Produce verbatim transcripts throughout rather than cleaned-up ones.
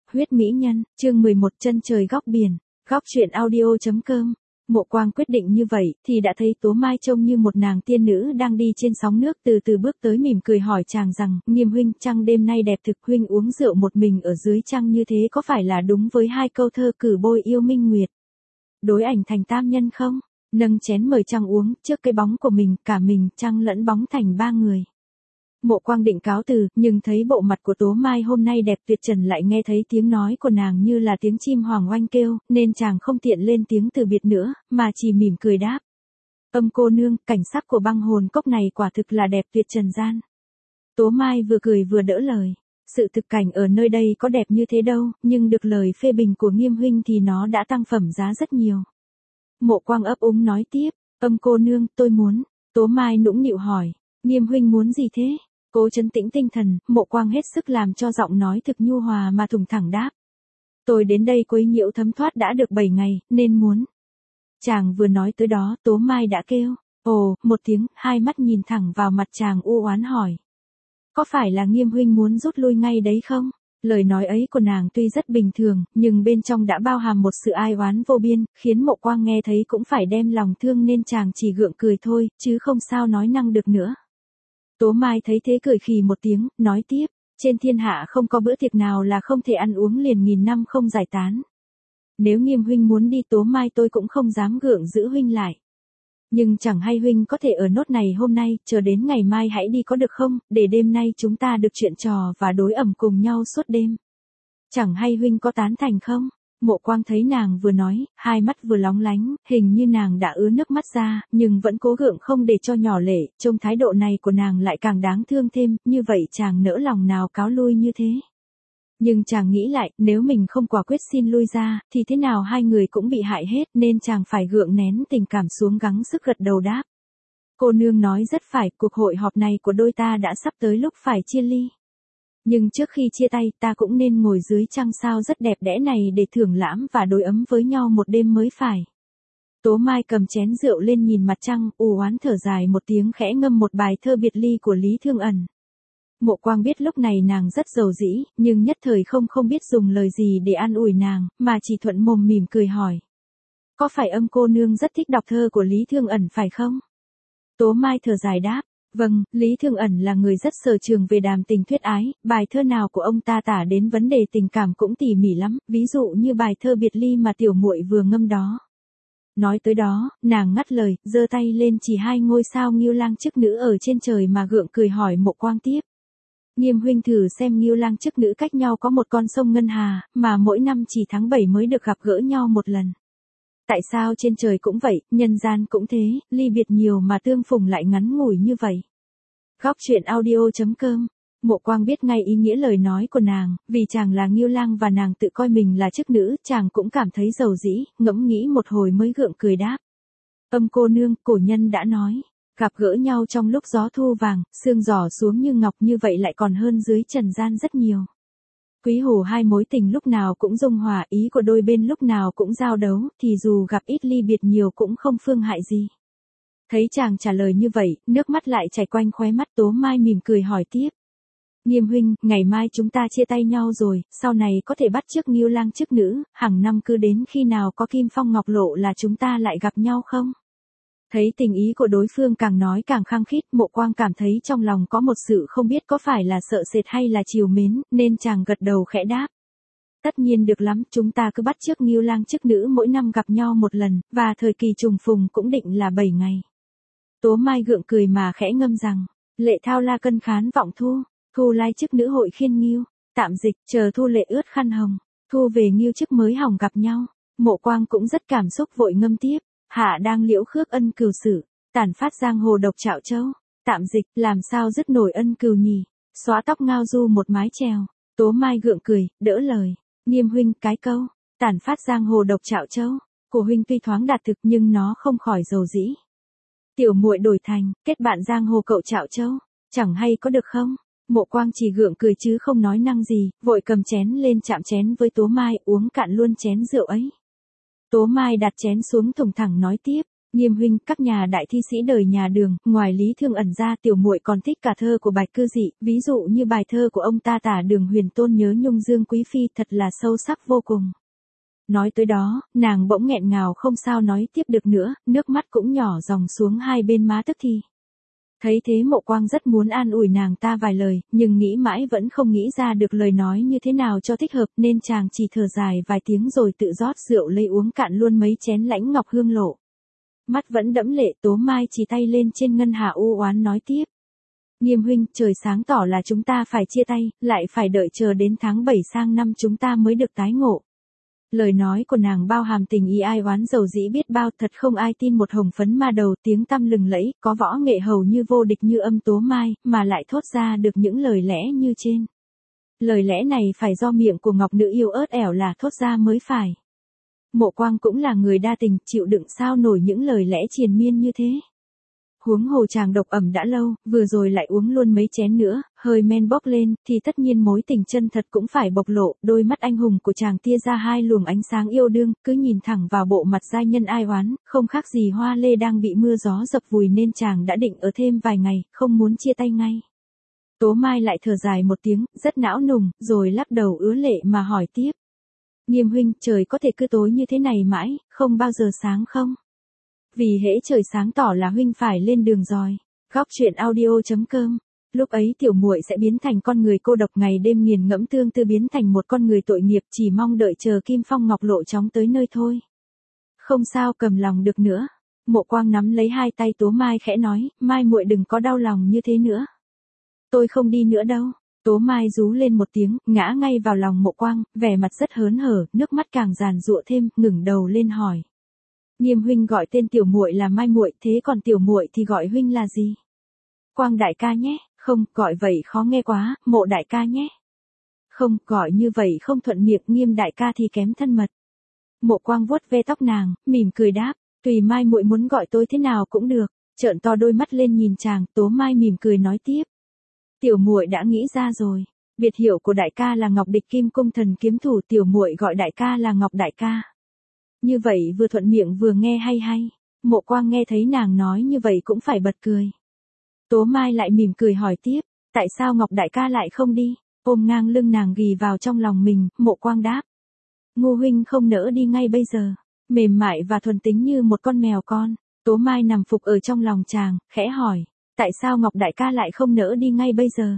Huyết mỹ nhân, chương mười một chân trời góc biển, góc truyện audio.com. Mộ Quang quyết định như vậy, thì đã thấy Tố Mai trông như một nàng tiên nữ đang đi trên sóng nước, từ từ bước tới mỉm cười hỏi chàng rằng, Nghiêm huynh, trăng đêm nay đẹp thực, huynh uống rượu một mình ở dưới trăng như thế có phải là đúng với hai câu thơ cử bôi yêu minh nguyệt, đối ảnh thành tam nhân không? Nâng chén mời trăng uống, trước cái bóng của mình, cả mình, trăng lẫn bóng thành ba người. Mộ Quang định cáo từ, nhưng thấy bộ mặt của Tố Mai hôm nay đẹp tuyệt trần, lại nghe thấy tiếng nói của nàng như là tiếng chim hoàng oanh kêu, nên chàng không tiện lên tiếng từ biệt nữa, mà chỉ mỉm cười đáp. Âm cô nương, cảnh sắc của băng hồn cốc này quả thực là đẹp tuyệt trần gian. Tố Mai vừa cười vừa đỡ lời. Sự thực cảnh ở nơi đây có đẹp như thế đâu, nhưng được lời phê bình của Nghiêm huynh thì nó đã tăng phẩm giá rất nhiều. Mộ Quang ấp úng nói tiếp, âm cô nương, tôi muốn. Tố Mai nũng nịu hỏi, Nghiêm huynh muốn gì thế? Cố trấn tĩnh tinh thần, Mộ Quang hết sức làm cho giọng nói thực nhu hòa mà thùng thẳng đáp. Tôi đến đây quấy nhiễu thấm thoát đã được bảy ngày, nên muốn. Chàng vừa nói tới đó, Tố Mai đã kêu, ồ, một tiếng, hai mắt nhìn thẳng vào mặt chàng u oán hỏi. Có phải là Nghiêm huynh muốn rút lui ngay đấy không? Lời nói ấy của nàng tuy rất bình thường, nhưng bên trong đã bao hàm một sự ai oán vô biên, khiến Mộ Quang nghe thấy cũng phải đem lòng thương, nên chàng chỉ gượng cười thôi, chứ không sao nói năng được nữa. Tố Mai thấy thế cười khì một tiếng, nói tiếp, trên thiên hạ không có bữa tiệc nào là không thể ăn uống liền nghìn năm không giải tán. Nếu Nghiêm huynh muốn đi, Tố Mai tôi cũng không dám gượng giữ huynh lại. Nhưng chẳng hay huynh có thể ở nốt này hôm nay, chờ đến ngày mai hãy đi có được không, để đêm nay chúng ta được chuyện trò và đối ẩm cùng nhau suốt đêm. Chẳng hay huynh có tán thành không? Mộ Quang thấy nàng vừa nói, hai mắt vừa lóng lánh, hình như nàng đã ứa nước mắt ra, nhưng vẫn cố gượng không để cho nhỏ lệ, trông thái độ này của nàng lại càng đáng thương thêm, như vậy chàng nỡ lòng nào cáo lui như thế. Nhưng chàng nghĩ lại, nếu mình không quả quyết xin lui ra, thì thế nào hai người cũng bị hại hết, nên chàng phải gượng nén tình cảm xuống gắng sức gật đầu đáp. Cô nương nói rất phải, cuộc hội họp này của đôi ta đã sắp tới lúc phải chia ly. Nhưng trước khi chia tay, ta cũng nên ngồi dưới trăng sao rất đẹp đẽ này để thưởng lãm và đối ấm với nhau một đêm mới phải. Tố Mai cầm chén rượu lên nhìn mặt trăng, u oán thở dài một tiếng, khẽ ngâm một bài thơ biệt ly của Lý Thương Ẩn. Mộ Quang biết lúc này nàng rất giàu dĩ, nhưng nhất thời không không biết dùng lời gì để an ủi nàng, mà chỉ thuận mồm mỉm cười hỏi. Có phải âm cô nương rất thích đọc thơ của Lý Thương Ẩn phải không? Tố Mai thở dài đáp. Vâng, Lý Thương Ẩn là người rất sở trường về đàm tình thuyết ái, bài thơ nào của ông ta tả đến vấn đề tình cảm cũng tỉ mỉ lắm, ví dụ như bài thơ biệt ly mà tiểu muội vừa ngâm đó. Nói tới đó, nàng ngắt lời, giơ tay lên chỉ hai ngôi sao Ngưu Lang chức nữ ở trên trời mà gượng cười hỏi Mộ Quang tiếp. Nghiêm huynh thử xem, Ngưu Lang chức nữ cách nhau có một con sông Ngân Hà, mà mỗi năm chỉ tháng bảy mới được gặp gỡ nhau một lần. Tại sao trên trời cũng vậy, nhân gian cũng thế, ly biệt nhiều mà tương phùng lại ngắn ngủi như vậy? Góc truyện audio.com. Mộ Quang biết ngay ý nghĩa lời nói của nàng, vì chàng là Ngưu Lang và nàng tự coi mình là chức nữ, chàng cũng cảm thấy giàu dĩ, ngẫm nghĩ một hồi mới gượng cười đáp. Âm cô nương, cổ nhân đã nói, gặp gỡ nhau trong lúc gió thu vàng, sương giỏ xuống như ngọc, như vậy lại còn hơn dưới trần gian rất nhiều. Quý hồ hai mối tình lúc nào cũng dung hòa, ý của đôi bên lúc nào cũng giao đấu, thì dù gặp ít ly biệt nhiều cũng không phương hại gì. Thấy chàng trả lời như vậy, nước mắt lại chảy quanh khóe mắt. Tố Mai mỉm cười hỏi tiếp. Nghiêm huynh, ngày mai chúng ta chia tay nhau rồi, sau này có thể bắt chước Ngưu Lang chức nữ, hàng năm cứ đến khi nào có kim phong ngọc lộ là chúng ta lại gặp nhau không? Thấy tình ý của đối phương càng nói càng khăng khít, Mộ Quang cảm thấy trong lòng có một sự không biết có phải là sợ sệt hay là trìu mến, nên chàng gật đầu khẽ đáp. Tất nhiên được lắm, chúng ta cứ bắt chước Ngưu Lang chức nữ mỗi năm gặp nhau một lần, và thời kỳ trùng phùng cũng định là bảy ngày. Tố Mai gượng cười mà khẽ ngâm rằng, lệ thao la cân khán vọng thu, thu lai chức nữ hội khiên Ngưu, tạm dịch, chờ thu lệ ướt khăn hồng, thu về Ngưu chức mới hỏng gặp nhau. Mộ Quang cũng rất cảm xúc vội ngâm tiếp. Hạ đang liễu khước ân cừu sử, tản phát giang hồ độc trạo châu, tạm dịch, làm sao dứt nổi ân cừu nhỉ, xóa tóc ngao du một mái chèo. Tố Mai gượng cười, đỡ lời, Nghiêm huynh, cái câu, tản phát giang hồ độc trạo châu, của huynh tuy thoáng đạt thực nhưng nó không khỏi dầu dĩ. Tiểu muội đổi thành, kết bạn giang hồ cậu trạo châu, chẳng hay có được không? Mộ Quang chỉ gượng cười chứ không nói năng gì, vội cầm chén lên chạm chén với Tố Mai, uống cạn luôn chén rượu ấy. Tố Mai đặt chén xuống thùng thẳng nói tiếp, Nghiêm huynh, các nhà đại thi sĩ đời nhà Đường, ngoài Lý Thương Ẩn ra, tiểu muội còn thích cả thơ của Bạch Cư Dị, ví dụ như bài thơ của ông ta tả Đường Huyền Tôn nhớ Nhung Dương quý phi, thật là sâu sắc vô cùng. Nói tới đó, nàng bỗng nghẹn ngào không sao nói tiếp được nữa, nước mắt cũng nhỏ dòng xuống hai bên má tức thì. Thấy thế Mộ Quang rất muốn an ủi nàng ta vài lời, nhưng nghĩ mãi vẫn không nghĩ ra được lời nói như thế nào cho thích hợp, nên chàng chỉ thở dài vài tiếng rồi tự rót rượu lấy uống cạn luôn mấy chén Lãnh Ngọc Hương lộ. Mắt vẫn đẫm lệ, Tố Mai chỉ tay lên trên ngân hà u oán nói tiếp. Nghiêm huynh, trời sáng tỏ là chúng ta phải chia tay, lại phải đợi chờ đến tháng bảy sang năm chúng ta mới được tái ngộ. Lời nói của nàng bao hàm tình ý ai oán dầu dĩ biết bao, thật không ai tin một hồng phấn ma đầu tiếng tăm lừng lẫy, có võ nghệ hầu như vô địch như âm Tố Mai, mà lại thốt ra được những lời lẽ như trên. Lời lẽ này phải do miệng của ngọc nữ yêu ớt ẻo là thốt ra mới phải. Mộ Quang cũng là người đa tình, chịu đựng sao nổi những lời lẽ triền miên như thế. Huống hồ chàng độc ẩm đã lâu, vừa rồi lại uống luôn mấy chén nữa, hơi men bốc lên, thì tất nhiên mối tình chân thật cũng phải bộc lộ, đôi mắt anh hùng của chàng tia ra hai luồng ánh sáng yêu đương, cứ nhìn thẳng vào bộ mặt giai nhân ai oán, không khác gì hoa lê đang bị mưa gió dập vùi nên chàng đã định ở thêm vài ngày, không muốn chia tay ngay. Tố Mai lại thở dài một tiếng, rất não nùng, rồi lắc đầu ứa lệ mà hỏi tiếp. Nghiêm huynh, trời có thể cứ tối như thế này mãi, không bao giờ sáng không? Vì hễ trời sáng tỏ là huynh phải lên đường rồi. Góc truyện audio chấm com. Lúc ấy tiểu muội sẽ biến thành con người cô độc ngày đêm nghiền ngẫm tương tư, biến thành một con người tội nghiệp, chỉ mong đợi chờ Kim Phong Ngọc Lộ chóng tới nơi thôi. Không sao cầm lòng được nữa. Mộ Quang nắm lấy hai tay Tố Mai khẽ nói, Mai muội đừng có đau lòng như thế nữa. Tôi không đi nữa đâu. Tố Mai rú lên một tiếng, ngã ngay vào lòng Mộ Quang, vẻ mặt rất hớn hở, nước mắt càng giàn giụa thêm, ngẩng đầu lên hỏi. Nghiêm huynh gọi tên tiểu muội là Mai muội, thế còn tiểu muội thì gọi huynh là gì? Quang đại ca nhé, không, gọi vậy khó nghe quá, Mộ đại ca nhé. Không, gọi như vậy không thuận miệng, Nghiêm đại ca thì kém thân mật. Mộ Quang vuốt ve tóc nàng, mỉm cười đáp, tùy Mai muội muốn gọi tôi thế nào cũng được. Trợn to đôi mắt lên nhìn chàng, Tố Mai mỉm cười nói tiếp. Tiểu muội đã nghĩ ra rồi, biệt hiệu của đại ca là Ngọc Địch Kim Cung Thần Kiếm Thủ, tiểu muội gọi đại ca là Ngọc đại ca. Như vậy vừa thuận miệng vừa nghe hay hay. Mộ Quang nghe thấy nàng nói như vậy cũng phải bật cười. Tố Mai lại mỉm cười hỏi tiếp, tại sao Ngọc đại ca lại không đi? Ôm ngang lưng nàng ghì vào trong lòng mình, Mộ Quang đáp. Ngô huynh không nỡ đi ngay bây giờ, mềm mại và thuần tính như một con mèo con. Tố Mai nằm phục ở trong lòng chàng, khẽ hỏi, tại sao Ngọc đại ca lại không nỡ đi ngay bây giờ?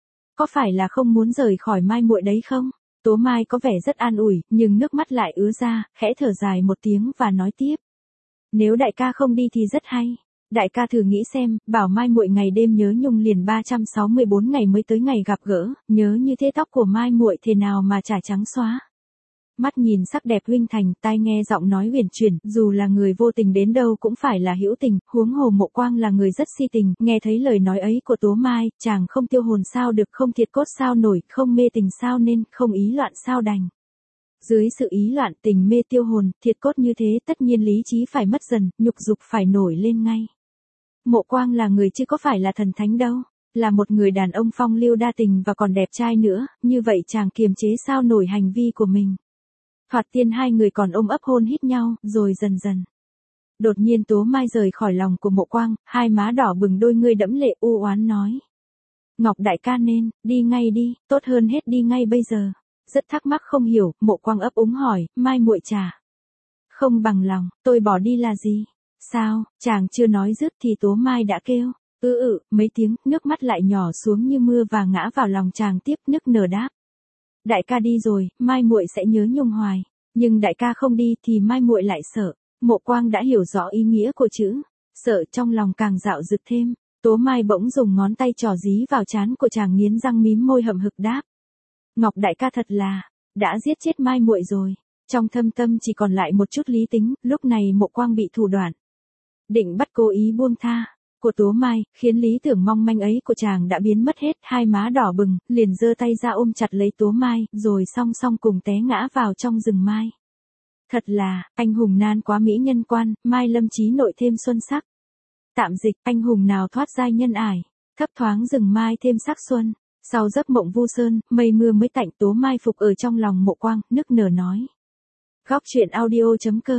Có phải là không muốn rời khỏi Mai muội đấy không? Tố Mai có vẻ rất an ủi, nhưng nước mắt lại ứa ra, khẽ thở dài một tiếng và nói tiếp. Nếu đại ca không đi thì rất hay. Đại ca thử nghĩ xem, bảo Mai muội ngày đêm nhớ nhung liền ba trăm sáu mươi bốn ngày mới tới ngày gặp gỡ, nhớ như thế tóc của Mai muội thế nào mà chả trắng xóa. Mắt nhìn sắc đẹp huynh thành, tai nghe giọng nói huyền chuyển, dù là người vô tình đến đâu cũng phải là hữu tình, huống hồ Mộ Quang là người rất si tình, nghe thấy lời nói ấy của Tố Mai, chàng không tiêu hồn sao được, không thiệt cốt sao nổi, không mê tình sao nên, không ý loạn sao đành. Dưới sự ý loạn tình mê tiêu hồn, thiệt cốt như thế tất nhiên lý trí phải mất dần, nhục dục phải nổi lên ngay. Mộ Quang là người chứ có phải là thần thánh đâu, là một người đàn ông phong lưu đa tình và còn đẹp trai nữa, như vậy chàng kiềm chế sao nổi hành vi của mình. Thoạt tiên hai người còn ôm ấp hôn hít nhau, rồi dần dần. Đột nhiên Tố Mai rời khỏi lòng của Mộ Quang, hai má đỏ bừng, đôi ngươi đẫm lệ u oán nói. Ngọc đại ca nên, đi ngay đi, tốt hơn hết đi ngay bây giờ. Rất thắc mắc không hiểu, Mộ Quang ấp úng hỏi, Mai muội chả không bằng lòng, tôi bỏ đi là gì? Sao, chàng chưa nói dứt thì Tố Mai đã kêu, ư ự, mấy tiếng, nước mắt lại nhỏ xuống như mưa và ngã vào lòng chàng tiếp nức nở đáp. Đại ca đi rồi, Mai muội sẽ nhớ nhung hoài, nhưng đại ca không đi thì Mai muội lại sợ. Mộ Quang đã hiểu rõ ý nghĩa của chữ sợ, trong lòng càng dạo dực thêm. Tố Mai bỗng dùng ngón tay trỏ dí vào trán của chàng, nghiến răng mím môi hậm hực đáp. Ngọc đại ca thật là đã giết chết Mai muội rồi. Trong thâm tâm chỉ còn lại một chút lý tính, lúc này Mộ Quang bị thủ đoạn định bắt cố ý buông tha của Tố Mai, khiến lý tưởng mong manh ấy của chàng đã biến mất hết, hai má đỏ bừng, liền giơ tay ra ôm chặt lấy Tố Mai, rồi song song cùng té ngã vào trong rừng mai. Thật là, anh hùng nan quá mỹ nhân quan, Mai lâm chí nội thêm xuân sắc. Tạm dịch, anh hùng nào thoát giai nhân ải, thấp thoáng rừng mai thêm sắc xuân. Sau giấc mộng vu sơn, mây mưa mới tạnh, Tố Mai phục ở trong lòng Mộ Quang, nức nở nói. Góc truyện audio chấm com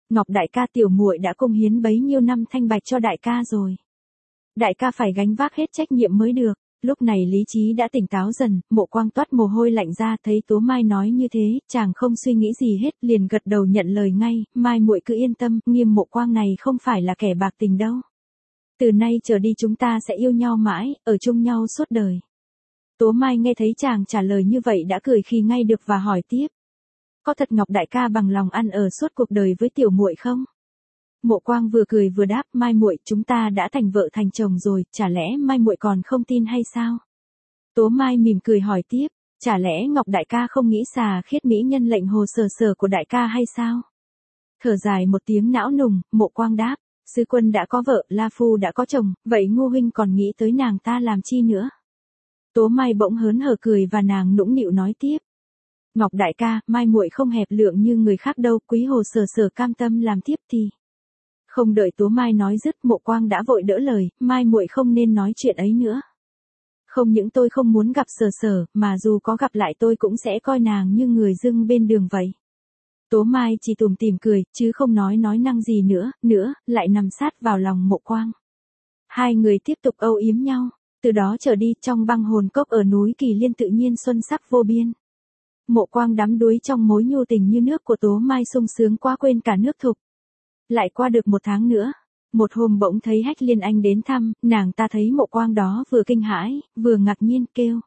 Ngọc đại ca, tiểu muội đã cống hiến bấy nhiêu năm thanh bạch cho đại ca rồi. Đại ca phải gánh vác hết trách nhiệm mới được. Lúc này lý trí đã tỉnh táo dần, Mộ Quang toát mồ hôi lạnh ra, thấy Tố Mai nói như thế, chàng không suy nghĩ gì hết, liền gật đầu nhận lời ngay, Mai muội cứ yên tâm, Nghiêm Mộ Quang này không phải là kẻ bạc tình đâu. Từ nay trở đi chúng ta sẽ yêu nhau mãi, ở chung nhau suốt đời. Tố Mai nghe thấy chàng trả lời như vậy đã cười khi ngay được và hỏi tiếp. Có thật Ngọc đại ca bằng lòng ăn ở suốt cuộc đời với tiểu muội không? Mộ Quang vừa cười vừa đáp, Mai muội, chúng ta đã thành vợ thành chồng rồi, chả lẽ Mai muội còn không tin hay sao? Tố Mai mỉm cười hỏi tiếp, chả lẽ Ngọc đại ca không nghĩ xà khiết mỹ nhân lệnh hồ sờ sờ của đại ca hay sao? Thở dài một tiếng não nùng, Mộ Quang đáp, Sư Quân đã có vợ, La Phu đã có chồng, vậy Ngô huynh còn nghĩ tới nàng ta làm chi nữa? Tố Mai bỗng hớn hở cười và nàng nũng nịu nói tiếp. Ngọc đại ca, Mai muội không hẹp lượng như người khác đâu, quý hồ sờ sờ cam tâm làm tiếp thì. Không đợi Tố Mai nói dứt, Mộ Quang đã vội đỡ lời, Mai muội không nên nói chuyện ấy nữa. Không những tôi không muốn gặp sờ sờ, mà dù có gặp lại tôi cũng sẽ coi nàng như người dưng bên đường vậy. Tố Mai chỉ tủm tỉm cười, chứ không nói nói năng gì nữa, nữa, lại nằm sát vào lòng Mộ Quang. Hai người tiếp tục âu yếm nhau, từ đó trở đi trong băng hồn cốc ở núi Kỳ Liên tự nhiên xuân sắc vô biên. Mộ Quang đắm đuối trong mối nhu tình như nước của Tố Mai sung sướng quá quên cả nước thục. Lại qua được một tháng nữa, một hôm bỗng thấy Hách Liên Anh đến thăm, nàng ta thấy Mộ Quang đó vừa kinh hãi, vừa ngạc nhiên kêu.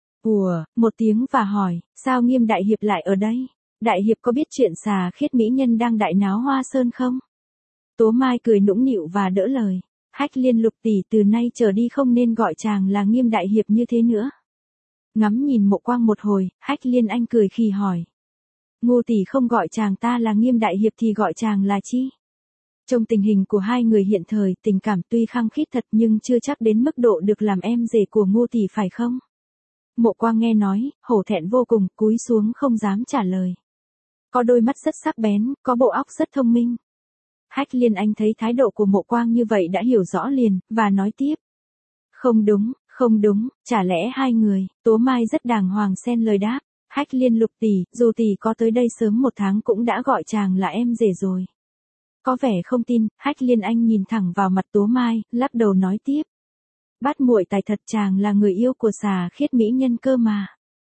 Ủa, một tiếng và hỏi, sao Nghiêm đại hiệp lại ở đây? Đại hiệp có biết chuyện xà khiết mỹ nhân đang đại náo Hoa Sơn không? Tố Mai cười nũng nịu và đỡ lời. Hách Liên lục tỷ, từ nay trở đi không nên gọi chàng là Nghiêm đại hiệp như thế nữa. Ngắm nhìn Mộ Quang một hồi, Hách Liên Anh cười khì hỏi. Ngô tỷ không gọi chàng ta là Nghiêm đại hiệp thì gọi chàng là chi? Trong tình hình của hai người hiện thời, tình cảm tuy khăng khít thật nhưng chưa chắc đến mức độ được làm em rể của Ngô tỷ phải không? Mộ Quang nghe nói, hổ thẹn vô cùng, cúi xuống không dám trả lời. Có đôi mắt rất sắc bén, có bộ óc rất thông minh. Hách Liên Anh thấy thái độ của Mộ Quang như vậy đã hiểu rõ liền, và nói tiếp. Không đúng, không đúng, chả lẽ hai người? Tố Mai rất đàng hoàng xen lời đáp. Hách Liên lục tỷ, dù tỷ có tới đây sớm một tháng cũng đã gọi chàng là em rể rồi. Có vẻ không tin, Hách Liên Anh nhìn thẳng vào mặt Tố Mai, lắc đầu nói tiếp. Bát muội tài thật, chàng là người yêu của xà khiết mỹ nhân cơ mà.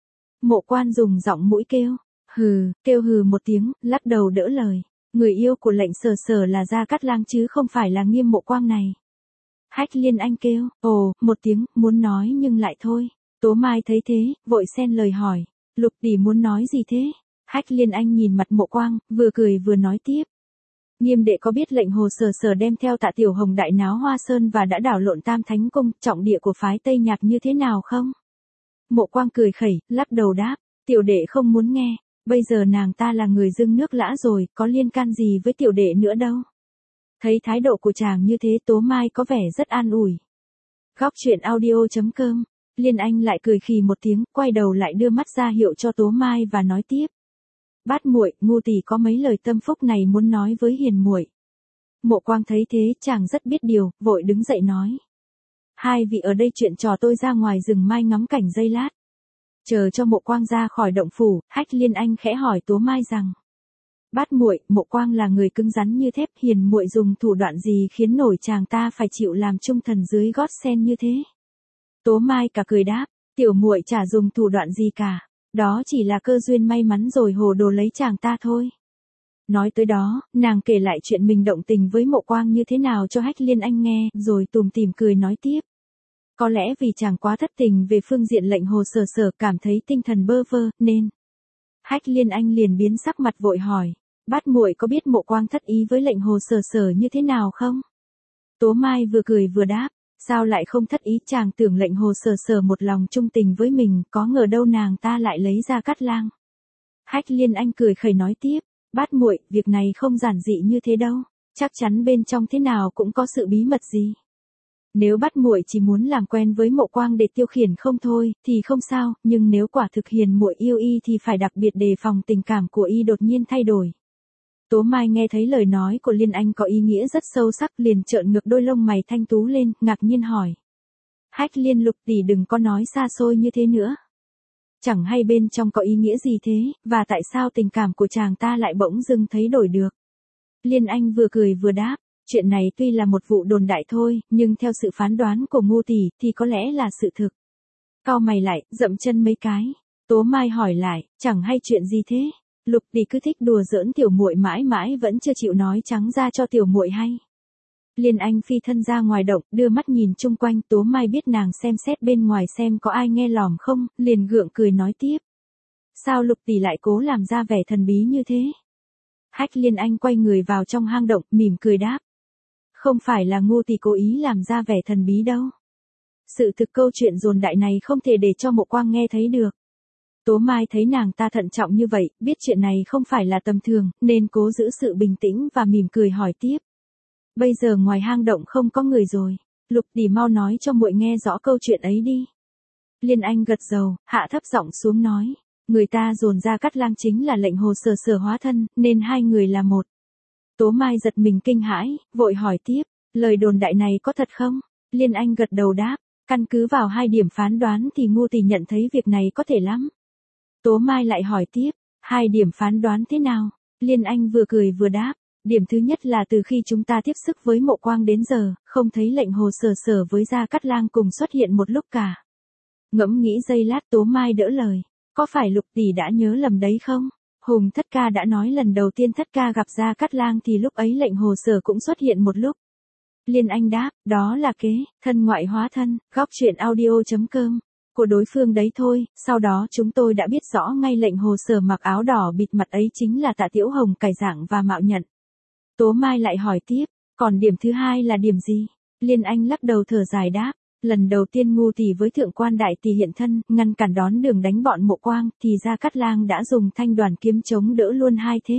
Mộ Quan dùng giọng mũi kêu. Hừ, kêu hừ một tiếng, lắc đầu đỡ lời. Người yêu của lệnh sờ sờ là Gia Cát Lang chứ không phải là Nghiêm Mộ Quang này. Hách Liên Anh kêu, ồ, một tiếng, muốn nói nhưng lại thôi. Tố Mai thấy thế, vội xen lời hỏi. Lục tỷ muốn nói gì thế? Hách Liên Anh nhìn mặt Mộ Quang, vừa cười vừa nói tiếp. Nghiêm đệ có biết lệnh hồ sờ sờ đem theo Tạ Tiểu Hồng đại náo Hoa Sơn và đã đảo lộn Tam Thánh Cung, trọng địa của phái Tây Nhạc như thế nào không? Mộ Quang cười khẩy, lắc đầu đáp. Tiểu đệ không muốn nghe. Bây giờ nàng ta là người dưng nước lã rồi, có liên can gì với tiểu đệ nữa đâu. Thấy thái độ của chàng như thế, Tố Mai có vẻ rất an ủi. Góc truyện audio chấm com. Liên Anh lại cười khì một tiếng, quay đầu lại đưa mắt ra hiệu cho Tố Mai và nói tiếp. Bát muội, Ngô tỷ có mấy lời tâm phúc này muốn nói với hiền muội. Mộ Quang thấy thế, chàng rất biết điều, vội đứng dậy nói. Hai vị ở đây chuyện trò, tôi ra ngoài rừng mai ngắm cảnh giây lát. Chờ cho Mộ Quang ra khỏi động phủ, Hách Liên Anh khẽ hỏi Tố Mai rằng. Bát muội, Mộ Quang là người cứng rắn như thép, hiền muội dùng thủ đoạn gì khiến nổi chàng ta phải chịu làm trung thần dưới gót sen như thế? Tố Mai cả cười đáp, tiểu muội chả dùng thủ đoạn gì cả, đó chỉ là cơ duyên may mắn rồi hồ đồ lấy chàng ta thôi. Nói tới đó, nàng kể lại chuyện mình động tình với Mộ Quang như thế nào cho Hách Liên Anh nghe, rồi tủm tỉm cười nói tiếp. Có lẽ vì chàng quá thất tình về phương diện lệnh hồ sờ sờ, cảm thấy tinh thần bơ vơ, nên. Hách Liên Anh liền biến sắc mặt vội hỏi, bát muội có biết Mộ Quang thất ý với lệnh hồ sờ sờ như thế nào không? Tố Mai vừa cười vừa đáp, sao lại không thất ý, chàng tưởng lệnh hồ sờ sờ một lòng trung tình với mình, có ngờ đâu nàng ta lại lấy Gia Cát Lang. Hách Liên Anh cười khẩy nói tiếp, bát muội, việc này không giản dị như thế đâu, chắc chắn bên trong thế nào cũng có sự bí mật gì. Nếu bát muội chỉ muốn làm quen với Mộ Quang để tiêu khiển không thôi, thì không sao, nhưng nếu quả thực hiền muội yêu y thì phải đặc biệt đề phòng tình cảm của y đột nhiên thay đổi. Tố Mai nghe thấy lời nói của Liên Anh có ý nghĩa rất sâu sắc, liền trợn ngược đôi lông mày thanh tú lên, ngạc nhiên hỏi. Hách Liên lục tỷ đừng có nói xa xôi như thế nữa. Chẳng hay bên trong có ý nghĩa gì thế, và tại sao tình cảm của chàng ta lại bỗng dưng thấy đổi được. Liên Anh vừa cười vừa đáp, chuyện này tuy là một vụ đồn đại thôi, nhưng theo sự phán đoán của Ngô tỷ thì có lẽ là sự thực. Cau mày lại, dậm chân mấy cái. Tố Mai hỏi lại, chẳng hay chuyện gì thế? Lục tỷ cứ thích đùa giỡn tiểu muội mãi mãi vẫn chưa chịu nói trắng ra cho tiểu muội hay. Liên Anh phi thân ra ngoài động, đưa mắt nhìn chung quanh. Tố Mai biết nàng xem xét bên ngoài xem có ai nghe lỏm không, liền gượng cười nói tiếp. Sao Lục tỷ lại cố làm ra vẻ thần bí như thế? Hách Liên Anh quay người vào trong hang động, mỉm cười đáp. Không phải là Ngô tỷ cố ý làm ra vẻ thần bí đâu. Sự thực câu chuyện đồn đại này không thể để cho Mộ Quang nghe thấy được. Tố Mai thấy nàng ta thận trọng như vậy, biết chuyện này không phải là tầm thường, nên cố giữ sự bình tĩnh và mỉm cười hỏi tiếp. Bây giờ ngoài hang động không có người rồi, Lục tỷ mau nói cho muội nghe rõ câu chuyện ấy đi. Liên Anh gật đầu, hạ thấp giọng xuống nói, người ta dồn ra Cát Lang chính là lệnh Hồ Sở Sở hóa thân, nên hai người là một. Tố Mai giật mình kinh hãi, vội hỏi tiếp, lời đồn đại này có thật không? Liên Anh gật đầu đáp, căn cứ vào hai điểm phán đoán thì Ngô tỷ nhận thấy việc này có thể lắm. Tố Mai lại hỏi tiếp, hai điểm phán đoán thế nào? Liên Anh vừa cười vừa đáp, điểm thứ nhất là từ khi chúng ta tiếp sức với Mộ Quang đến giờ, không thấy lệnh Hồ Sở Sở với Gia Cát Lang cùng xuất hiện một lúc cả. Ngẫm nghĩ giây lát Tố Mai đỡ lời, có phải Lục tỷ đã nhớ lầm đấy không? Hùng Thất Ca đã nói lần đầu tiên Thất Ca gặp Gia Cát Lang thì lúc ấy lệnh Hồ Sở cũng xuất hiện một lúc. Liên Anh đáp, đó là kế, thân ngoại hóa thân, góc truyện audio chấm com. Của đối phương đấy thôi, sau đó chúng tôi đã biết rõ ngay lệnh Hồ Sở mặc áo đỏ bịt mặt ấy chính là Tạ Tiểu Hồng cải dạng và mạo nhận. Tố Mai lại hỏi tiếp, còn điểm thứ hai là điểm gì? Liên Anh lắc đầu thở dài đáp, lần đầu tiên Ngô tỷ với Thượng Quan Đại tỷ hiện thân, ngăn cản đón đường đánh bọn Mộ Quang, thì Gia Cát Lang đã dùng thanh đoàn kiếm chống đỡ luôn hai thế.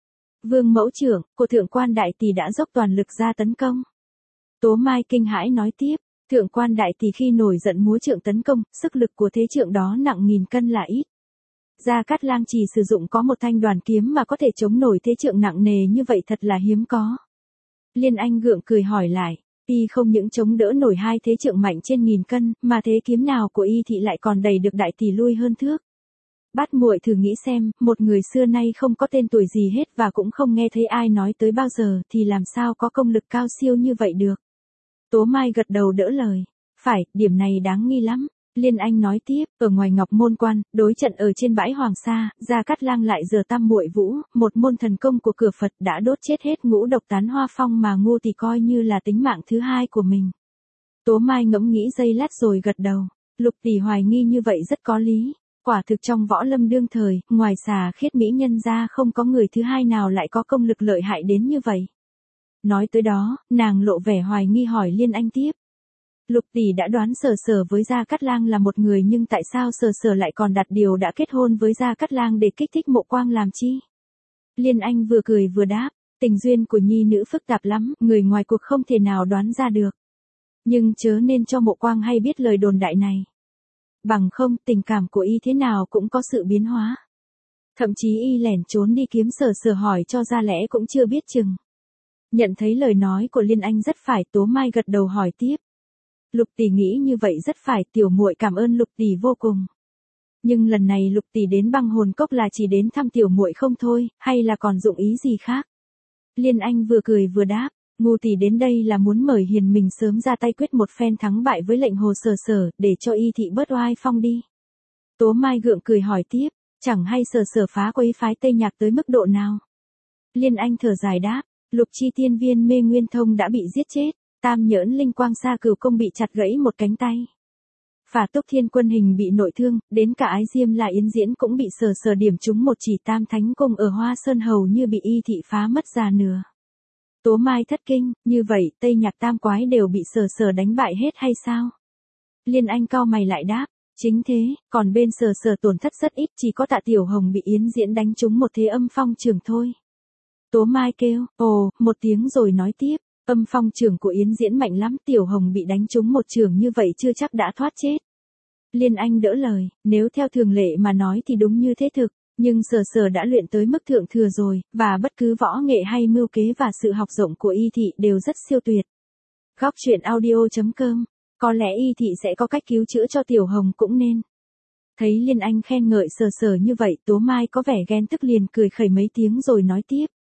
Vương mẫu trưởng, của Thượng Quan Đại tỷ đã dốc toàn lực ra tấn công. Tố Mai kinh hãi nói tiếp, Thượng Quan Đại tỷ khi nổi giận múa trượng tấn công, sức lực của thế trượng đó nặng nghìn cân là ít. Gia Cát Lang chỉ sử dụng có một thanh đoàn kiếm mà có thể chống nổi thế trượng nặng nề như vậy thật là hiếm có. Liên Anh gượng cười hỏi lại, y không những chống đỡ nổi hai thế trượng mạnh trên nghìn cân, mà thế kiếm nào của y thị lại còn đẩy được Đại tỷ lui hơn thước. Bát muội thử nghĩ xem, một người xưa nay không có tên tuổi gì hết và cũng không nghe thấy ai nói tới bao giờ thì làm sao có công lực cao siêu như vậy được. Tố Mai gật đầu đỡ lời, phải, điểm này đáng nghi lắm. Liên Anh nói tiếp, ở ngoài Ngọc Môn Quan, đối trận ở trên bãi Hoàng Sa, Gia Cát Lang lại giở Tam Muội Vũ, một môn thần công của cửa Phật đã đốt chết hết ngũ độc tán hoa phong mà Ngô tỷ coi như là tính mạng thứ hai của mình. Tố Mai ngẫm nghĩ giây lát rồi gật đầu, Lục tỷ hoài nghi như vậy rất có lý. Quả thực trong võ lâm đương thời, ngoài xà khiết mỹ nhân ra không có người thứ hai nào lại có công lực lợi hại đến như vậy. Nói tới đó, nàng lộ vẻ hoài nghi hỏi Liên Anh tiếp. Lục tỷ đã đoán Sở Sở với Gia Cát Lang là một người nhưng tại sao Sở Sở lại còn đặt điều đã kết hôn với Gia Cát Lang để kích thích Mộ Quang làm chi? Liên Anh vừa cười vừa đáp, tình duyên của nhi nữ phức tạp lắm, người ngoài cuộc không thể nào đoán ra được. Nhưng chớ nên cho Mộ Quang hay biết lời đồn đại này. Bằng không, tình cảm của y thế nào cũng có sự biến hóa. Thậm chí y lẻn trốn đi kiếm Sở Sở hỏi cho ra lẽ cũng chưa biết chừng. Nhận thấy lời nói của Liên Anh rất phải, Tố Mai gật đầu hỏi tiếp. Lục tỷ nghĩ như vậy rất phải, tiểu muội cảm ơn Lục tỷ vô cùng. Nhưng lần này Lục tỷ đến Băng Hồn Cốc là chỉ đến thăm tiểu muội không thôi, hay là còn dụng ý gì khác? Liên Anh vừa cười vừa đáp, Ngô tỷ đến đây là muốn mời hiền mình sớm ra tay quyết một phen thắng bại với lệnh Hồ Sở Sở, để cho y thị bớt oai phong đi. Tố Mai gượng cười hỏi tiếp, chẳng hay Sở Sở phá quấy phái Tây Nhạc tới mức độ nào? Liên Anh thở dài đáp, Lục chi tiên viên Mê Nguyên Thông đã bị giết chết, Tam Nhẫn Linh Quang Sa Cửu Công bị chặt gãy một cánh tay. Phả Túc Thiên Quân Hình bị nội thương, đến cả Ái Diêm là Yến Diễn cũng bị Sở Sở điểm trúng một chỉ Tam Thánh Cung ở Hoa Sơn hầu như bị y thị phá mất già nửa. Tố Mai thất kinh, như vậy Tây Nhạc tam quái đều bị Sở Sở đánh bại hết hay sao? Liên Anh cau mày lại đáp, chính thế, còn bên Sở Sở tổn thất rất ít, chỉ có Tạ Tiểu Hồng bị Yến Diễn đánh trúng một thế âm phong trường thôi. Tố Mai kêu, ồ, một tiếng rồi nói tiếp, âm phong trường của Yến Diễn mạnh lắm, Tiểu Hồng bị đánh trúng một trường như vậy chưa chắc đã thoát chết. Liên Anh đỡ lời, nếu theo thường lệ mà nói thì đúng như thế thực, nhưng Sở Sở đã luyện tới mức thượng thừa rồi, và bất cứ võ nghệ hay mưu kế và sự học rộng của y thị đều rất siêu tuyệt. Góc truyện audio chấm com, có lẽ y thị sẽ có cách cứu chữa cho Tiểu Hồng cũng nên. Thấy Liên Anh khen ngợi Sở Sở như vậy, Tố Mai có vẻ ghen tức liền cười khẩy mấy tiếng rồi nói tiếp.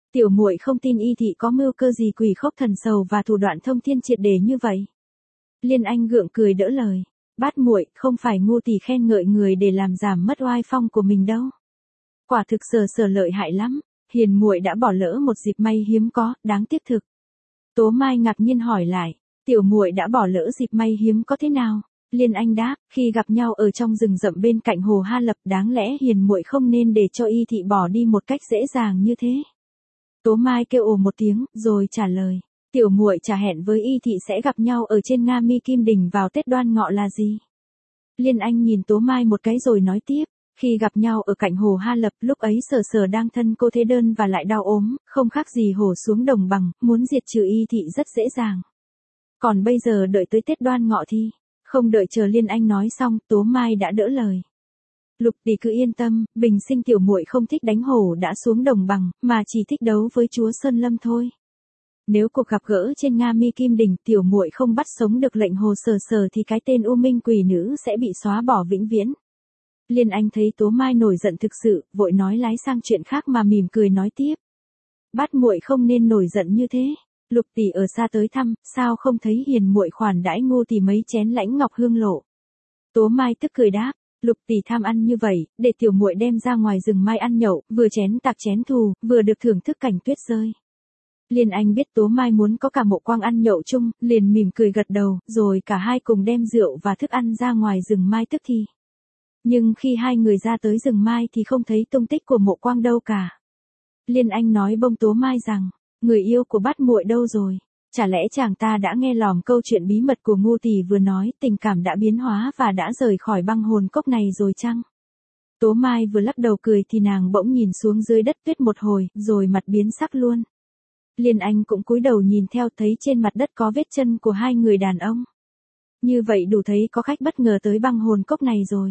Tiểu muội không tin y thị có mưu cơ gì quỷ khốc thần sầu và thủ đoạn thông thiên triệt để như vậy. Liên Anh gượng cười đỡ lời. Bát muội, không phải ngu tỷ khen ngợi người để làm giảm mất oai phong của mình đâu. Quả thực Sở Sở lợi hại lắm, hiền muội đã bỏ lỡ một dịp may hiếm có, đáng tiếc thực. Tố Mai ngạc nhiên hỏi lại, tiểu muội đã bỏ lỡ dịp may hiếm có thế nào? Liên Anh đáp, khi gặp nhau ở trong rừng rậm bên cạnh hồ Ha Lập, đáng lẽ hiền muội không nên để cho y thị bỏ đi một cách dễ dàng như thế. Tố Mai kêu ồ một tiếng, rồi trả lời, tiểu muội trả hẹn với y thị sẽ gặp nhau ở trên Nga Mi Kim Đình vào Tết Đoan Ngọ là gì? Liên Anh nhìn Tố Mai một cái rồi nói tiếp, khi gặp nhau ở cạnh hồ Ha Lập, lúc ấy Sở Sở đang thân cô thế đơn và lại đau ốm, không khác gì hổ xuống đồng bằng, muốn diệt trừ y thị rất dễ dàng. Còn bây giờ đợi tới Tết Đoan Ngọ thì, không đợi chờ Liên Anh nói xong, Tố Mai đã đỡ lời. Lục tỷ cứ yên tâm, bình sinh tiểu muội không thích đánh hổ đã xuống đồng bằng, mà chỉ thích đấu với chúa Sơn Lâm thôi. Nếu cuộc gặp gỡ trên Nga Mi Kim Đình, tiểu muội không bắt sống được lệnh hồ Sở Sở thì cái tên U Minh quỷ nữ sẽ bị xóa bỏ vĩnh viễn. Liên Anh thấy Tố Mai nổi giận thực sự, vội nói lái sang chuyện khác mà mỉm cười nói tiếp. Bát muội không nên nổi giận như thế. Lục tỷ ở xa tới thăm, sao không thấy hiền muội khoản đãi ngu tỷ mấy chén lãnh ngọc hương lộ. Tố Mai tức cười đáp, Lục tỷ tham ăn như vậy, để tiểu muội đem ra ngoài rừng mai ăn nhậu, vừa chén tạc chén thù, vừa được thưởng thức cảnh tuyết rơi. Liên Anh biết Tố Mai muốn có cả Mộ Quang ăn nhậu chung, liền mỉm cười gật đầu, rồi cả hai cùng đem rượu và thức ăn ra ngoài rừng mai tức thì. Nhưng khi hai người ra tới rừng mai thì không thấy tung tích của Mộ Quang đâu cả. Liên Anh nói bông Tố Mai rằng, người yêu của Bát muội đâu rồi? Chả lẽ chàng ta đã nghe lỏm câu chuyện bí mật của ngu tỷ vừa nói, tình cảm đã biến hóa và đã rời khỏi băng hồn cốc này rồi chăng? Tố Mai vừa lắc đầu cười thì nàng bỗng nhìn xuống dưới đất tuyết một hồi, rồi mặt biến sắc luôn. Liên Anh cũng cúi đầu nhìn theo, thấy trên mặt đất có vết chân của hai người đàn ông. Như vậy đủ thấy có khách bất ngờ tới băng hồn cốc này rồi.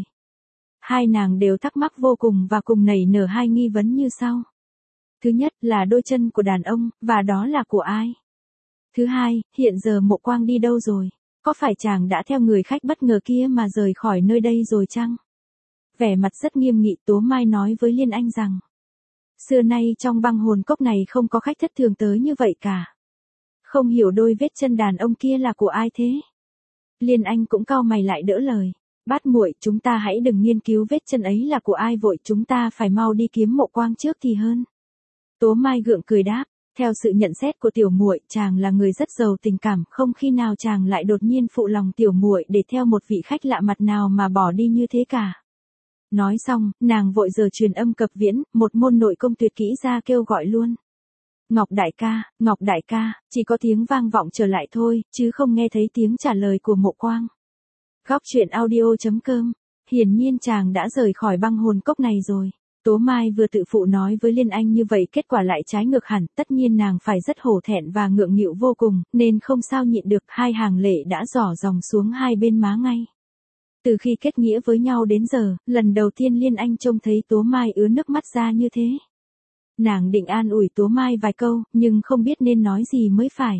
Hai nàng đều thắc mắc vô cùng và cùng nảy nở hai nghi vấn như sau. Thứ nhất là đôi chân của đàn ông, và đó là của ai? Thứ hai, hiện giờ Mộ Quang đi đâu rồi? Có phải chàng đã theo người khách bất ngờ kia mà rời khỏi nơi đây rồi chăng? Vẻ mặt rất nghiêm nghị, Tố Mai nói với Liên Anh rằng, xưa nay trong băng hồn cốc này không có khách thất thường tới như vậy cả. Không hiểu đôi vết chân đàn ông kia là của ai thế? Liên Anh cũng cau mày lại đỡ lời. Bát muội, chúng ta hãy đừng nghiên cứu vết chân ấy là của ai vội, chúng ta phải mau đi kiếm Mộ Quang trước thì hơn. Tố Mai gượng cười đáp, theo sự nhận xét của tiểu muội, chàng là người rất giàu tình cảm, không khi nào chàng lại đột nhiên phụ lòng tiểu muội để theo một vị khách lạ mặt nào mà bỏ đi như thế cả. Nói xong, nàng vội giờ truyền âm cập viễn, một môn nội công tuyệt kỹ ra kêu gọi luôn. Ngọc đại ca, Ngọc đại ca, chỉ có tiếng vang vọng trở lại thôi, chứ không nghe thấy tiếng trả lời của Mộ Quang. Góc truyện audio chấm com, hiển nhiên chàng đã rời khỏi băng hồn cốc này rồi. Tố Mai vừa tự phụ nói với Liên Anh như vậy, kết quả lại trái ngược hẳn, tất nhiên nàng phải rất hổ thẹn và ngượng nghịu vô cùng, nên không sao nhịn được, hai hàng lệ đã rỏ ròng xuống hai bên má ngay. Từ khi kết nghĩa với nhau đến giờ, lần đầu tiên Liên Anh trông thấy Tố Mai ứa nước mắt ra như thế. Nàng định an ủi Tố Mai vài câu, nhưng không biết nên nói gì mới phải.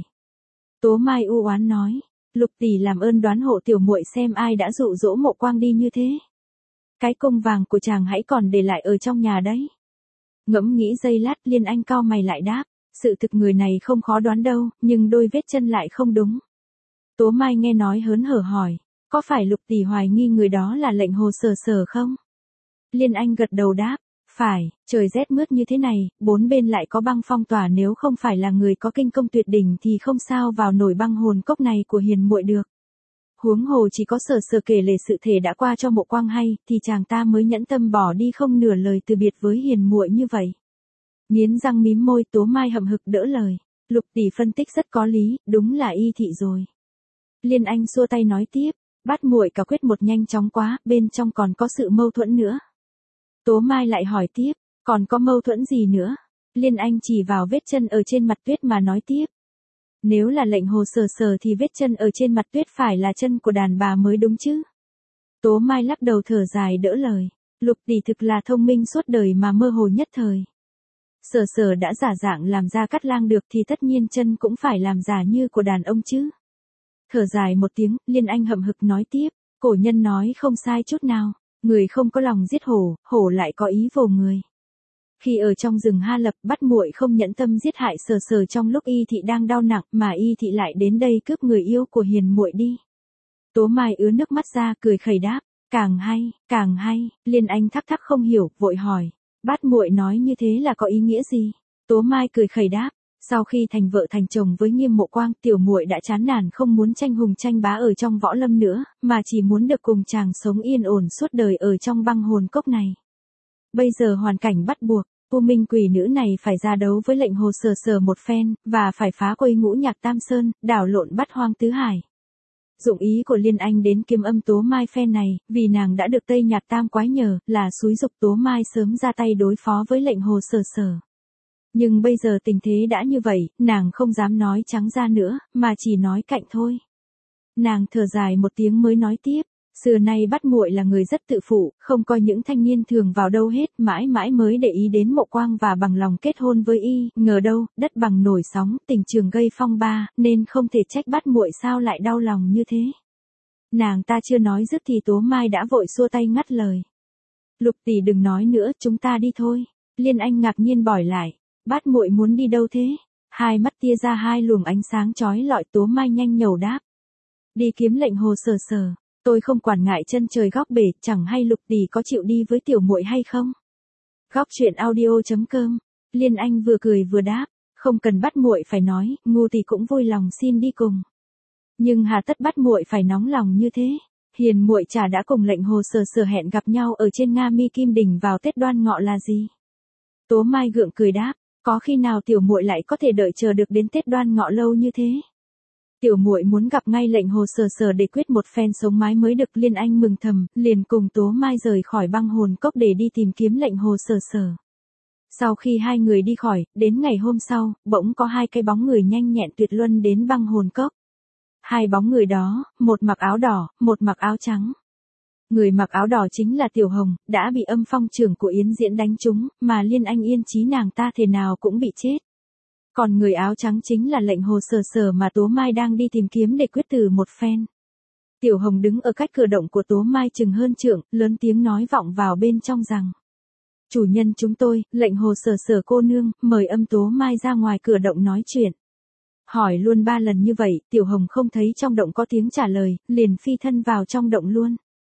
Tố Mai u oán nói, Lục tỷ làm ơn đoán hộ tiểu muội xem ai đã dụ dỗ Mộ Quang đi như thế. Cái cung vàng của chàng hãy còn để lại ở trong nhà đấy. Ngẫm nghĩ giây lát, Liên Anh cau mày lại đáp, sự thực người này không khó đoán đâu, nhưng đôi vết chân lại không đúng. Tố Mai nghe nói hớn hở hỏi, có phải Lục tỷ hoài nghi người đó là lệnh hồ Sở Sở không? Liên Anh gật đầu đáp, phải, trời rét mướt như thế này, bốn bên lại có băng phong tỏa, nếu không phải là người có kinh công tuyệt đỉnh thì không sao vào nổi băng hồn cốc này của hiền muội được. Huống hồ chỉ có Sở Sở kể lể sự thể đã qua cho Mộ Quang hay, thì chàng ta mới nhẫn tâm bỏ đi không nửa lời từ biệt với hiền muội như vậy. Nghiến răng mím môi, Tố Mai hậm hực đỡ lời, Lục tỷ phân tích rất có lý, đúng là y thị rồi. Liên Anh xua tay nói tiếp, Bát muội cả quyết một nhanh chóng quá, bên trong còn có sự mâu thuẫn nữa. Tố Mai lại hỏi tiếp, còn có mâu thuẫn gì nữa? Liên Anh chỉ vào vết chân ở trên mặt tuyết mà nói tiếp. Nếu là lệnh hồ Sở Sở thì vết chân ở trên mặt tuyết phải là chân của đàn bà mới đúng chứ. Tố Mai lắc đầu thở dài đỡ lời, Lục tỷ thực là thông minh suốt đời mà mơ hồ nhất thời. Sở Sở đã giả dạng làm Gia Cát Lang được thì tất nhiên chân cũng phải làm giả như của đàn ông chứ. Thở dài một tiếng, Liên Anh hậm hực nói tiếp, cổ nhân nói không sai chút nào, người không có lòng giết hổ, hổ lại có ý vồ người. Khi ở trong rừng Ha Lập, Bắt Muội không nhẫn tâm giết hại Sở Sở trong lúc Y Thị đang đau nặng, mà Y Thị lại đến đây cướp người yêu của Hiền muội đi. Tố Mai ứa nước mắt ra, cười khẩy đáp, càng hay, càng hay. Liên Anh thắc thắc không hiểu, vội hỏi, Bát Muội nói như thế là có ý nghĩa gì? Tố Mai cười khẩy đáp, sau khi thành vợ thành chồng với Nghiêm Mộ Quang, tiểu muội đã chán nản không muốn tranh hùng tranh bá ở trong võ lâm nữa, mà chỉ muốn được cùng chàng sống yên ổn suốt đời ở trong băng hồn cốc này. Bây giờ hoàn cảnh bắt buộc, U Minh quỷ nữ này phải ra đấu với Lệnh Hồ Sở Sở một phen, và phải phá quây ngũ nhạc Tam Sơn, đảo lộn Bát Hoang tứ hải. Dụng ý của Liên Anh đến kiếm âm Tố Mai phen này, vì nàng đã được Tây Nhạc Tam Quái nhờ, là xúi dục Tố Mai sớm ra tay đối phó với Lệnh Hồ Sở Sở. Nhưng bây giờ tình thế đã như vậy, nàng không dám nói trắng ra nữa, mà chỉ nói cạnh thôi. Nàng thở dài một tiếng mới nói tiếp, xưa nay Bắt Muội là người rất tự phụ, không coi những thanh niên thường vào đâu hết, mãi mãi mới để ý đến Mộ Quang và bằng lòng kết hôn với y, ngờ đâu, đất bằng nổi sóng, tình trường gây phong ba, nên không thể trách Bắt Muội sao lại đau lòng như thế. Nàng ta chưa nói dứt thì Tố Mai đã vội xua tay ngắt lời. Lục tỷ đừng nói nữa, chúng ta đi thôi. Liên Anh ngạc nhiên bỏi lại, Bát Muội muốn đi đâu thế? Hai mắt tia ra hai luồng ánh sáng chói lọi. Tố Mai nhanh nhẩu đáp. Đi kiếm Lệnh Hồ Sở Sở. Tôi không quản ngại chân trời góc bể, chẳng hay Lục tỷ có chịu đi với tiểu muội hay không? Góc truyện audio chấm com. Liên Anh vừa cười vừa đáp, không cần Bắt Muội phải nói, ngu tỷ cũng vui lòng xin đi cùng. Nhưng hà tất Bắt Muội phải nóng lòng như thế? Hiền muội chả đã cùng Lệnh Hồ Sở Sở hẹn gặp nhau ở trên Nga Mi Kim Đỉnh vào Tết Đoan Ngọ là gì? Tố Mai gượng cười đáp, có khi nào tiểu muội lại có thể đợi chờ được đến Tết Đoan Ngọ lâu như thế? Tiểu muội muốn gặp ngay Lệnh Hồ Sở Sở để quyết một phen sống mái mới được. Liên Anh mừng thầm, liền cùng Tố Mai rời khỏi băng hồn cốc để đi tìm kiếm Lệnh Hồ Sở Sở. Sau khi hai người đi khỏi, đến ngày hôm sau, bỗng có hai cái bóng người nhanh nhẹn tuyệt luân đến băng hồn cốc. Hai bóng người đó, một mặc áo đỏ, một mặc áo trắng. Người mặc áo đỏ chính là Tiểu Hồng, đã bị âm phong trưởng của Yến Diễn đánh trúng, mà Liên Anh yên chí nàng ta thể nào cũng bị chết. Còn người áo trắng chính là Lệnh Hồ Sở Sở mà Tố Mai đang đi tìm kiếm để quyết tử một phen. Tiểu Hồng đứng ở cách cửa động của Tố Mai chừng hơn trượng, lớn tiếng nói vọng vào bên trong rằng. Chủ nhân chúng tôi, Lệnh Hồ Sở Sở cô nương, mời âm Tố Mai ra ngoài cửa động nói chuyện. Hỏi luôn ba lần như vậy, Tiểu Hồng không thấy trong động có tiếng trả lời, liền phi thân vào trong động luôn.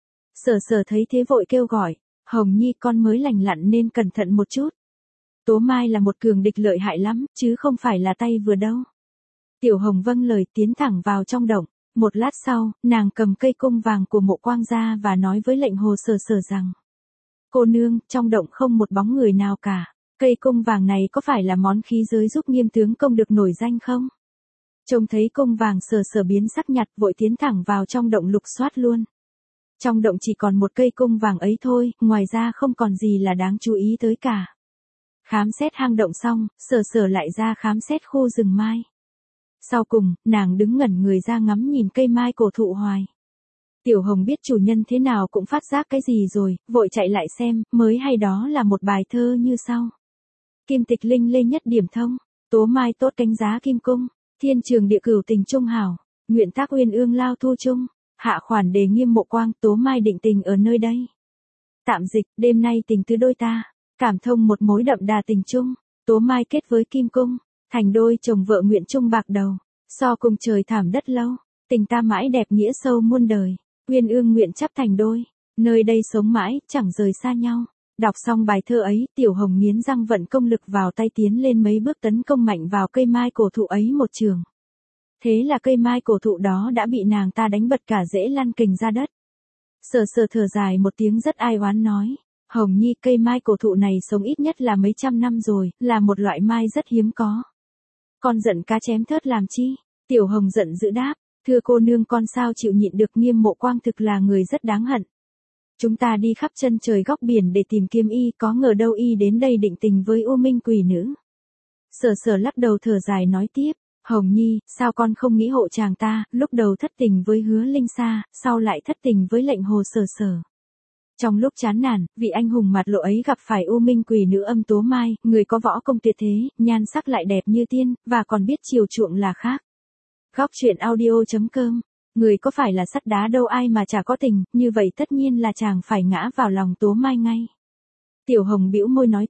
Sở Sở thấy thế vội kêu gọi, Hồng Nhi con mới lành lặn nên cẩn thận một chút. Tố Mai là một cường địch lợi hại lắm, chứ không phải là tay vừa đâu. Tiểu Hồng vâng lời tiến thẳng vào trong động. Một lát sau, nàng cầm cây cung vàng của Mộ Quang ra và nói với Lệnh Hồ Sở Sở rằng. Cô nương, trong động không một bóng người nào cả. Cây cung vàng này có phải là món khí giới giúp Nghiêm tướng công được nổi danh không? Trông thấy cung vàng Sở Sở biến sắc nhặt vội tiến thẳng vào trong động lục soát luôn. Trong động chỉ còn một cây cung vàng ấy thôi, ngoài ra không còn gì là đáng chú ý tới cả. Khám xét hang động xong, Sở Sở lại ra khám xét khu rừng mai. Sau cùng, nàng đứng ngẩn người ra ngắm nhìn cây mai cổ thụ hoài. Tiểu Hồng biết chủ nhân thế nào cũng phát giác cái gì rồi, vội chạy lại xem, mới hay đó là một bài thơ như sau. Kim tịch linh lê nhất điểm thông, Tố Mai tốt cánh giá kim cung, thiên trường địa cửu tình trung hảo, nguyện tác uyên ương lao thu chung, hạ khoản đề Nghiêm Mộ Quang, Tố Mai định tình ở nơi đây. Tạm dịch, đêm nay tình tứ đôi ta, cảm thông một mối đậm đà tình chung, Tố Mai kết với Kim Cung, thành đôi chồng vợ nguyện chung bạc đầu, so cùng trời thảm đất lâu, tình ta mãi đẹp nghĩa sâu muôn đời, uyên ương nguyện chắp thành đôi, nơi đây sống mãi, chẳng rời xa nhau. Đọc xong bài thơ ấy, Tiểu Hồng nghiến răng vận công lực vào tay tiến lên mấy bước tấn công mạnh vào cây mai cổ thụ ấy một trường. Thế là cây mai cổ thụ đó đã bị nàng ta đánh bật cả rễ lăn cành ra đất. Sở Sở thở dài một tiếng rất ai oán nói. Hồng Nhi, cây mai cổ thụ này sống ít nhất là mấy trăm năm rồi, là một loại mai rất hiếm có. Con giận cá chém thớt làm chi? Tiểu Hồng giận dữ đáp, thưa cô nương con sao chịu nhịn được, Nghiêm Mộ Quang thực là người rất đáng hận. Chúng ta đi khắp chân trời góc biển để tìm kiếm y, có ngờ đâu y đến đây định tình với U Minh quỷ nữ. Sở Sở lắc đầu thở dài nói tiếp, Hồng Nhi, sao con không nghĩ hộ chàng ta, lúc đầu thất tình với Hứa Linh Sa, sau lại thất tình với Lệnh Hồ Sở Sở. Trong lúc chán nản, vị anh hùng mặt lộ ấy gặp phải U Minh quỷ nữ âm Tố Mai, người có võ công tuyệt thế, nhan sắc lại đẹp như tiên, và còn biết chiều chuộng là khác. Góc truyện audio chấm com. Người có phải là sắt đá đâu ai mà chả có tình, như vậy tất nhiên là chàng phải ngã vào lòng Tố Mai ngay. Tiểu Hồng bĩu môi nói tiếp,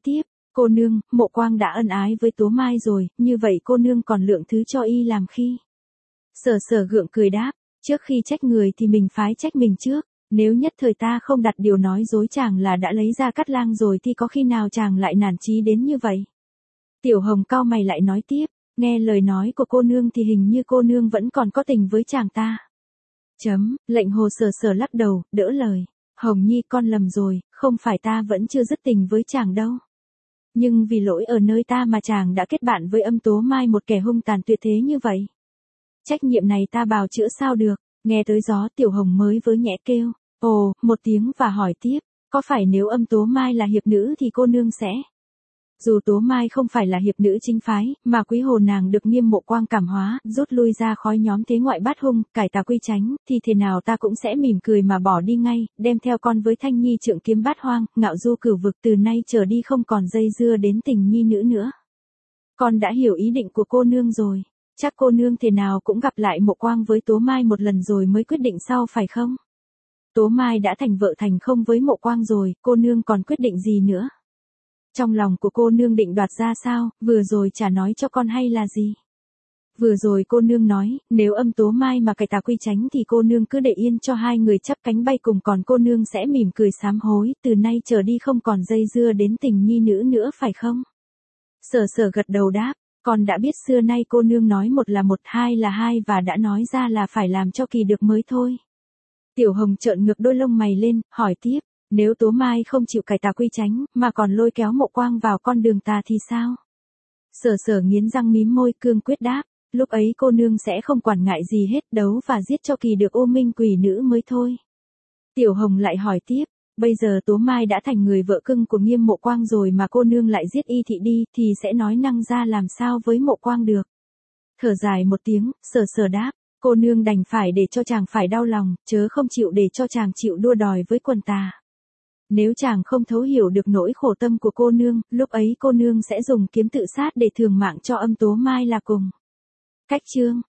Cô nương, Mộ Quang đã ân ái với Tố Mai rồi, như vậy cô nương còn lượng thứ cho y làm khi. Sở sở gượng cười đáp, trước khi trách người thì mình phái trách mình trước, nếu nhất thời ta không đặt điều nói dối chàng là đã lấy ra Cát Lang rồi thì có khi nào chàng lại nản chí đến như vậy. Tiểu Hồng cau mày lại nói tiếp, nghe lời nói của cô nương thì hình như cô nương vẫn còn có tình với chàng ta. Chấm, lệnh hồ sở sở lắc đầu, đỡ lời, Hồng Nhi con lầm rồi, không phải ta vẫn chưa dứt tình với chàng đâu. Nhưng vì lỗi ở nơi ta mà chàng đã kết bạn với Âm Tố Mai, một kẻ hung tàn tuyệt thế như vậy. Trách nhiệm này ta bào chữa sao được, nghe tới gió Tiểu Hồng mới với nhẹ kêu, ồ, một tiếng và hỏi tiếp, có phải nếu Âm Tố Mai là hiệp nữ thì cô nương sẽ... Dù Tố Mai không phải là hiệp nữ chính phái, mà quý hồ nàng được Nghiêm Mộ Quang cảm hóa, rút lui ra khỏi nhóm thế ngoại bát hung, cải tà quy chánh, thì thế nào ta cũng sẽ mỉm cười mà bỏ đi ngay, đem theo con với Thanh Nhi trượng kiếm bát hoang, ngạo du cửu vực, từ nay trở đi không còn dây dưa đến tình nhi nữ nữa. Con đã hiểu ý định của cô nương rồi, chắc cô nương thế nào cũng gặp lại Mộ Quang với Tố Mai một lần rồi mới quyết định sau phải không? Tố Mai đã thành vợ thành không với Mộ Quang rồi, cô nương còn quyết định gì nữa? Trong lòng của cô nương định đoạt ra sao, vừa rồi chả nói cho con hay là gì? Vừa rồi cô nương nói, nếu Âm Tố Mai mà cải tà quy chánh thì cô nương cứ để yên cho hai người chắp cánh bay cùng, còn cô nương sẽ mỉm cười sám hối, từ nay trở đi không còn dây dưa đến tình nhi nữ nữa phải không? Sở sở gật đầu đáp, con đã biết xưa nay cô nương nói một là một, hai là hai và đã nói ra là phải làm cho kỳ được mới thôi. Tiểu Hồng trợn ngược đôi lông mày lên, hỏi tiếp. Nếu Tố Mai không chịu cải tà quy chánh, mà còn lôi kéo Mộ Quang vào con đường tà thì sao? Sở sở nghiến răng mím môi, cương quyết đáp, lúc ấy cô nương sẽ không quản ngại gì hết, đấu và giết cho kỳ được ô minh quỷ nữ mới thôi. Tiểu Hồng lại hỏi tiếp, bây giờ Tố Mai đã thành người vợ cưng của Nghiêm Mộ Quang rồi mà cô nương lại giết y thị đi, thì sẽ nói năng ra làm sao với Mộ Quang được? Thở dài một tiếng, sở sở đáp, cô nương đành phải để cho chàng phải đau lòng, chớ không chịu để cho chàng chịu đua đòi với quần tà. Nếu chàng không thấu hiểu được nỗi khổ tâm của cô nương, lúc ấy cô nương sẽ dùng kiếm tự sát để thường mạng cho Âm Tố Mai là cùng. Cách chương